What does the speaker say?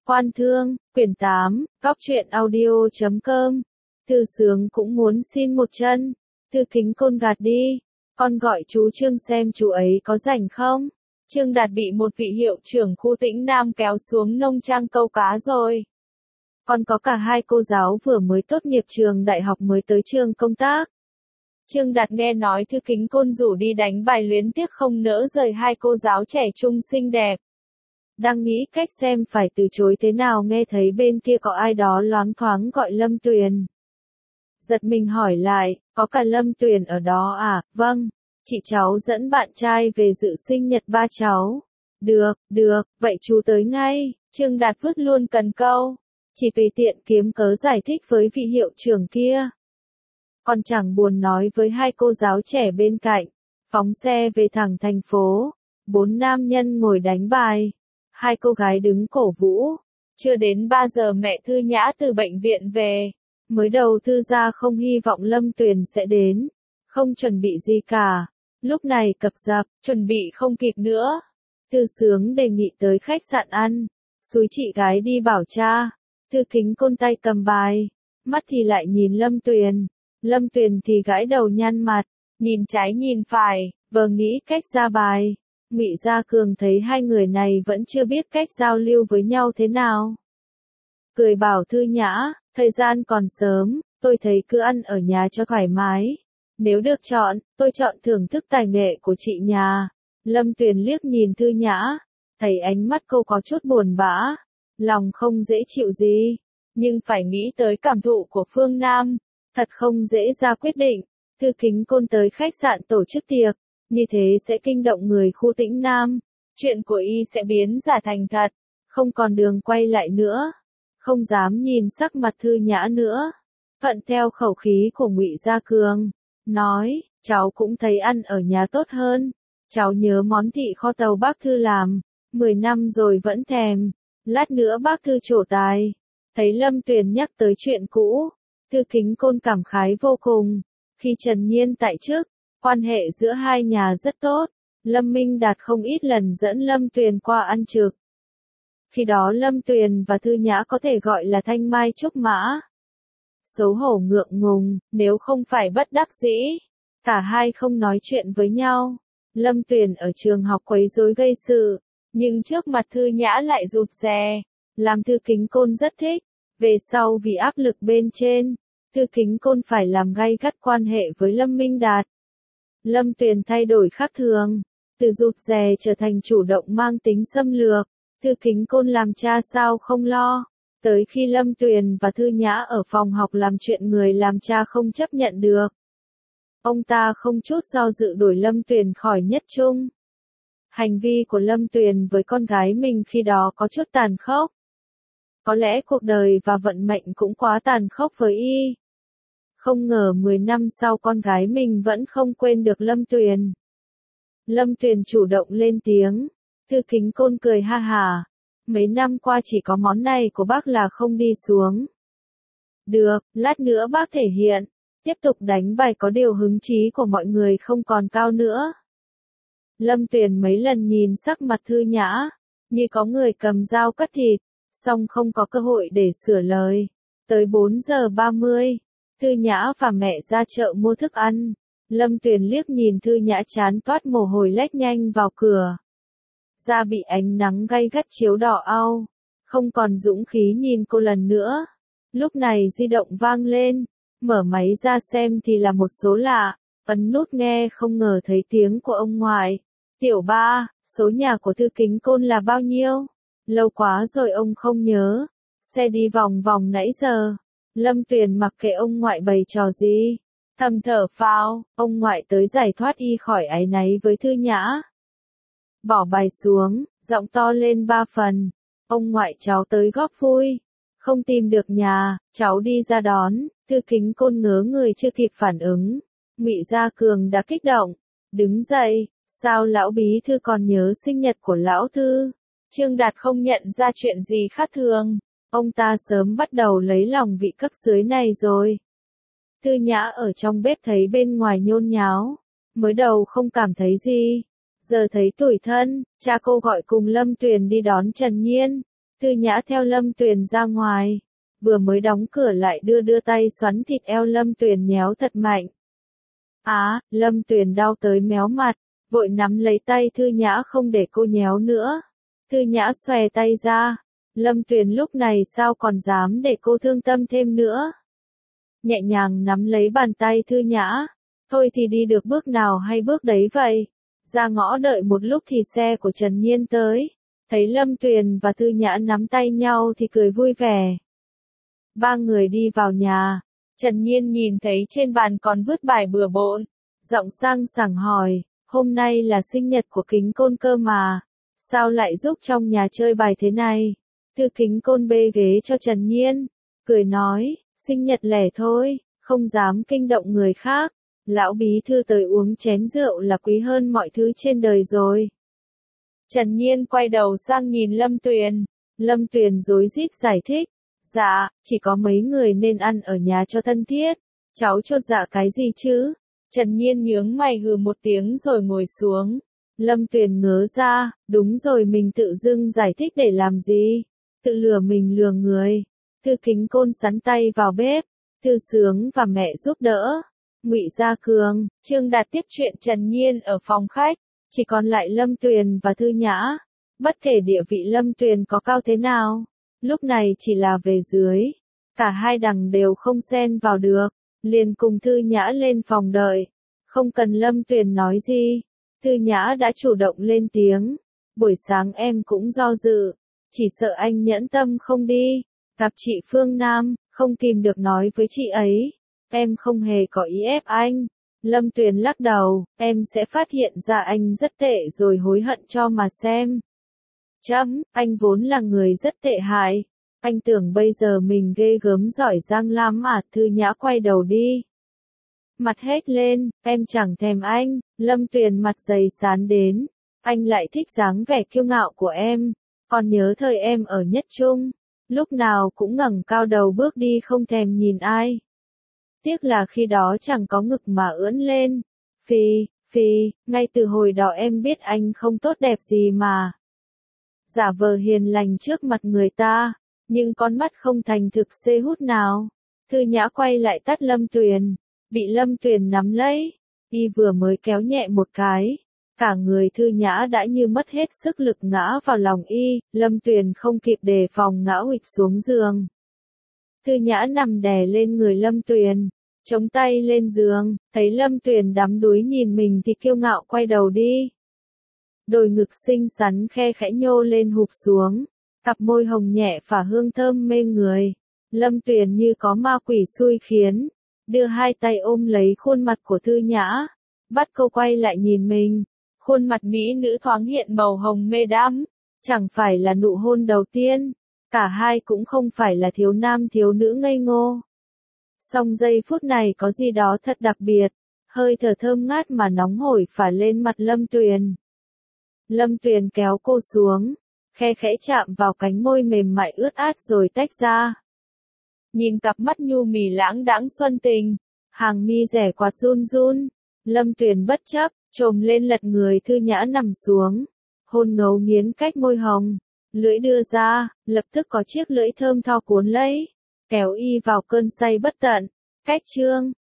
Quan Thương, quyển 8, Góc truyện audio.com. Thư Sướng cũng muốn xin một chân. Thư Kính Côn gạt đi. Con gọi chú Trương xem chú ấy có rảnh không? Trương Đạt bị một vị hiệu trưởng khu Tĩnh Nam kéo xuống nông trang câu cá rồi. Còn có cả hai cô giáo vừa mới tốt nghiệp trường đại học mới tới trường công tác. Trương Đạt nghe nói Thư Kính Côn rủ đi đánh bài luyến tiếc không nỡ rời hai cô giáo trẻ trung xinh đẹp. Đang nghĩ cách xem phải từ chối thế nào nghe thấy bên kia có ai đó loáng thoáng gọi Lâm Tuyền. Giật mình hỏi lại, có cả Lâm Tuyền ở đó à? Vâng, chị cháu dẫn bạn trai về dự sinh nhật ba cháu. Được, vậy chú tới ngay. Trương Đạt vứt luôn cần câu, chỉ vì tiện kiếm cớ giải thích với vị hiệu trưởng kia. Còn chẳng buồn nói với hai cô giáo trẻ bên cạnh, phóng xe về thẳng thành phố. 4 nam nhân ngồi đánh bài, hai cô gái đứng cổ vũ. Chưa đến 3 giờ mẹ Thư Nhã từ bệnh viện về. Mới đầu Thư gia không hy vọng Lâm Tuyền sẽ đến, không chuẩn bị gì cả. Lúc này cập dập, chuẩn bị không kịp nữa. Thư Sướng đề nghị tới khách sạn ăn, xúi chị gái đi bảo cha. Thư Kính Côn tay cầm bài, mắt thì lại nhìn Lâm Tuyền. Lâm Tuyền thì gãi đầu nhăn mặt, nhìn trái nhìn phải, vờ nghĩ cách ra bài. Ngụy Gia Cường thấy hai người này vẫn chưa biết cách giao lưu với nhau thế nào. Cười bảo Thư Nhã, thời gian còn sớm, tôi thấy cứ ăn ở nhà cho thoải mái. Nếu được chọn, tôi chọn thưởng thức tài nghệ của chị nhà. Lâm Tuyền liếc nhìn Thư Nhã, thấy ánh mắt cô có chút buồn bã, lòng không dễ chịu gì, nhưng phải nghĩ tới cảm thụ của Phương Nam, thật không dễ ra quyết định. Thư Kính Côn tới khách sạn tổ chức tiệc, như thế sẽ kinh động người khu Tĩnh Nam, chuyện của y sẽ biến giả thành thật, không còn đường quay lại nữa. Không dám nhìn sắc mặt Thư Nhã nữa, thuận theo khẩu khí của Ngụy Gia Cường, nói, cháu cũng thấy ăn ở nhà tốt hơn. Cháu nhớ món thịt kho tàu bác Thư làm, 10 năm rồi vẫn thèm, lát nữa bác Thư trổ tài. Thấy Lâm Tuyền nhắc tới chuyện cũ, Thư Kính Côn cảm khái vô cùng. Khi Trần Nhiên tại chức, quan hệ giữa hai nhà rất tốt, Lâm Minh Đạt không ít lần dẫn Lâm Tuyền qua ăn trực. Khi đó Lâm Tuyền và Thư Nhã có thể gọi là thanh mai trúc mã. Xấu hổ ngượng ngùng, nếu không phải bất đắc dĩ, cả hai không nói chuyện với nhau. Lâm Tuyền ở trường học quấy rối gây sự, nhưng trước mặt Thư Nhã lại rụt rè, làm Thư Kính Côn rất thích. Về sau vì áp lực bên trên, Thư Kính Côn phải làm gay gắt quan hệ với Lâm Minh Đạt. Lâm Tuyền thay đổi khác thường, từ rụt rè trở thành chủ động mang tính xâm lược. Thư Kính Côn làm cha sao không lo. Tới khi Lâm Tuyền và Thư Nhã ở phòng học làm chuyện người làm cha không chấp nhận được, ông ta không chút do dự đuổi Lâm Tuyền khỏi nhất trung. Hành vi của Lâm Tuyền với con gái mình khi đó có chút tàn khốc. Có lẽ cuộc đời và vận mệnh cũng quá tàn khốc với y. Không ngờ 10 năm sau con gái mình vẫn không quên được Lâm Tuyền. Lâm Tuyền chủ động lên tiếng. Thư Kính Côn cười ha hả. Mấy năm qua chỉ có món này của bác là không đi xuống. Được, lát nữa bác thể hiện. Tiếp tục đánh bài có điều hứng chí của mọi người không còn cao nữa. Lâm Tuyền mấy lần nhìn sắc mặt Thư Nhã, như có người cầm dao cắt thịt, song không có cơ hội để sửa lời. Tới 4 giờ 30, Thư Nhã và mẹ ra chợ mua thức ăn. Lâm Tuyền liếc nhìn Thư Nhã chán toát mồ hôi lách nhanh vào cửa. Da bị ánh nắng gay gắt chiếu đỏ au, không còn dũng khí nhìn cô lần nữa. Lúc này di động vang lên, mở máy ra xem thì là một số lạ, ấn nút nghe không ngờ thấy tiếng của ông ngoại. Tiểu ba, số nhà của Thư Kính Côn là bao nhiêu? Lâu quá rồi ông không nhớ. Xe đi vòng vòng nãy giờ. Lâm Tuyền mặc kệ ông ngoại bày trò gì, thầm thở phào, ông ngoại tới giải thoát y khỏi áy náy với Thư Nhã. Bỏ bài xuống, giọng to lên 3 phần. Ông ngoại cháu tới góp vui. Không tìm được nhà, cháu đi ra đón. Thư Kính Côn ngớ người chưa kịp phản ứng. Ngụy Gia Cường đã kích động. Đứng dậy, sao lão bí thư còn nhớ sinh nhật của lão Thư? Trương Đạt không nhận ra chuyện gì khác thường. Ông ta sớm bắt đầu lấy lòng vị cấp dưới này rồi. Thư Nhã ở trong bếp thấy bên ngoài nhôn nháo. Mới đầu không cảm thấy gì. Giờ thấy tủi thân, cha cô gọi cùng Lâm Tuyền đi đón Trần Nhiên. Thư Nhã theo Lâm Tuyền ra ngoài, vừa mới đóng cửa lại đưa tay xoắn thịt eo Lâm Tuyền nhéo thật mạnh. Lâm Tuyền đau tới méo mặt, vội nắm lấy tay Thư Nhã không để cô nhéo nữa. Thư Nhã xòe tay ra, Lâm Tuyền lúc này sao còn dám để cô thương tâm thêm nữa. Nhẹ nhàng nắm lấy bàn tay Thư Nhã, thôi thì đi được bước nào hay bước đấy vậy. Ra ngõ đợi một lúc thì xe của Trần Nhiên tới, thấy Lâm Tuyền và Thư Nhã nắm tay nhau thì cười vui vẻ. Ba người đi vào nhà, Trần Nhiên nhìn thấy trên bàn còn vứt bài bừa bộn, giọng sang sảng hỏi, hôm nay là sinh nhật của Kính Côn cơ mà, sao lại giúp trong nhà chơi bài thế này? Thư Kính Côn bê ghế cho Trần Nhiên, cười nói, sinh nhật lẻ thôi, không dám kinh động người khác, lão bí thư tới uống chén rượu là quý hơn mọi thứ trên đời rồi. Trần Nhiên quay đầu sang nhìn Lâm Tuyền rối rít giải thích, dạ, chỉ có mấy người nên ăn ở nhà cho thân thiết, cháu chột dạ cái gì chứ? Trần Nhiên nhướng mày hừ một tiếng rồi ngồi xuống. Lâm Tuyền ngớ ra, đúng rồi mình tự dưng giải thích để làm gì? Tự lừa mình lừa người. Thư Kính Côn sắn tay vào bếp, Thư Sướng và mẹ giúp đỡ. Ngụy Gia Cường, Trương Đạt tiếp chuyện Trần Nhiên ở phòng khách, chỉ còn lại Lâm Tuyền và Thư Nhã. Bất kể địa vị Lâm Tuyền có cao thế nào, lúc này chỉ là về dưới, cả hai đằng đều không xen vào được, liền cùng Thư Nhã lên phòng đợi. Không cần Lâm Tuyền nói gì, Thư Nhã đã chủ động lên tiếng. Buổi sáng em cũng do dự, chỉ sợ anh nhẫn tâm không đi, gặp chị Phương Nam, không kìm được nói với chị ấy. Em không hề có ý ép anh. Lâm Tuyền lắc đầu, em sẽ phát hiện ra anh rất tệ rồi hối hận cho mà xem. Anh vốn là người rất tệ hại. Anh tưởng bây giờ mình ghê gớm giỏi giang lắm à? Thư Nhã quay đầu đi. Mặt hết lên, em chẳng thèm anh. Lâm Tuyền mặt dày sán đến. Anh lại thích dáng vẻ kiêu ngạo của em. Còn nhớ thời em ở Nhất Trung, lúc nào cũng ngẩng cao đầu bước đi không thèm nhìn ai. Tiếc là khi đó chẳng có ngực mà ưỡn lên. Phi, ngay từ hồi đó em biết anh không tốt đẹp gì mà. Giả vờ hiền lành trước mặt người ta, nhưng con mắt không thành thực xê hút nào. Thư Nhã quay lại tát Lâm Tuyền, bị Lâm Tuyền nắm lấy, y vừa mới kéo nhẹ một cái, cả người Thư Nhã đã như mất hết sức lực ngã vào lòng y, Lâm Tuyền không kịp đề phòng ngã huỵch xuống giường. Thư Nhã nằm đè lên người Lâm Tuyền, chống tay lên giường, thấy Lâm Tuyền đắm đuối nhìn mình thì kiêu ngạo quay đầu đi. Đôi ngực xinh xắn khe khẽ nhô lên hụp xuống, cặp môi hồng nhẹ phả hương thơm mê người. Lâm Tuyền như có ma quỷ xui khiến, đưa hai tay ôm lấy khuôn mặt của Thư Nhã, bắt cô quay lại nhìn mình. Khuôn mặt mỹ nữ thoáng hiện màu hồng mê đắm, chẳng phải là nụ hôn đầu tiên, cả hai cũng không phải là thiếu nam thiếu nữ ngây ngô. Song giây phút này có gì đó thật đặc biệt, hơi thở thơm ngát mà nóng hổi phả lên mặt Lâm Tuyền. Lâm Tuyền kéo cô xuống, khe khẽ chạm vào cánh môi mềm mại ướt át rồi tách ra. Nhìn cặp mắt nhu mì lãng đãng xuân tình, hàng mi rẻ quạt run run, Lâm Tuyền bất chấp, chồm lên lật người Thư Nhã nằm xuống, hôn ngấu nghiến cách môi hồng, lưỡi đưa ra, lập tức có chiếc lưỡi thơm tho cuốn lấy, kéo y vào cơn say bất tận. Cách chương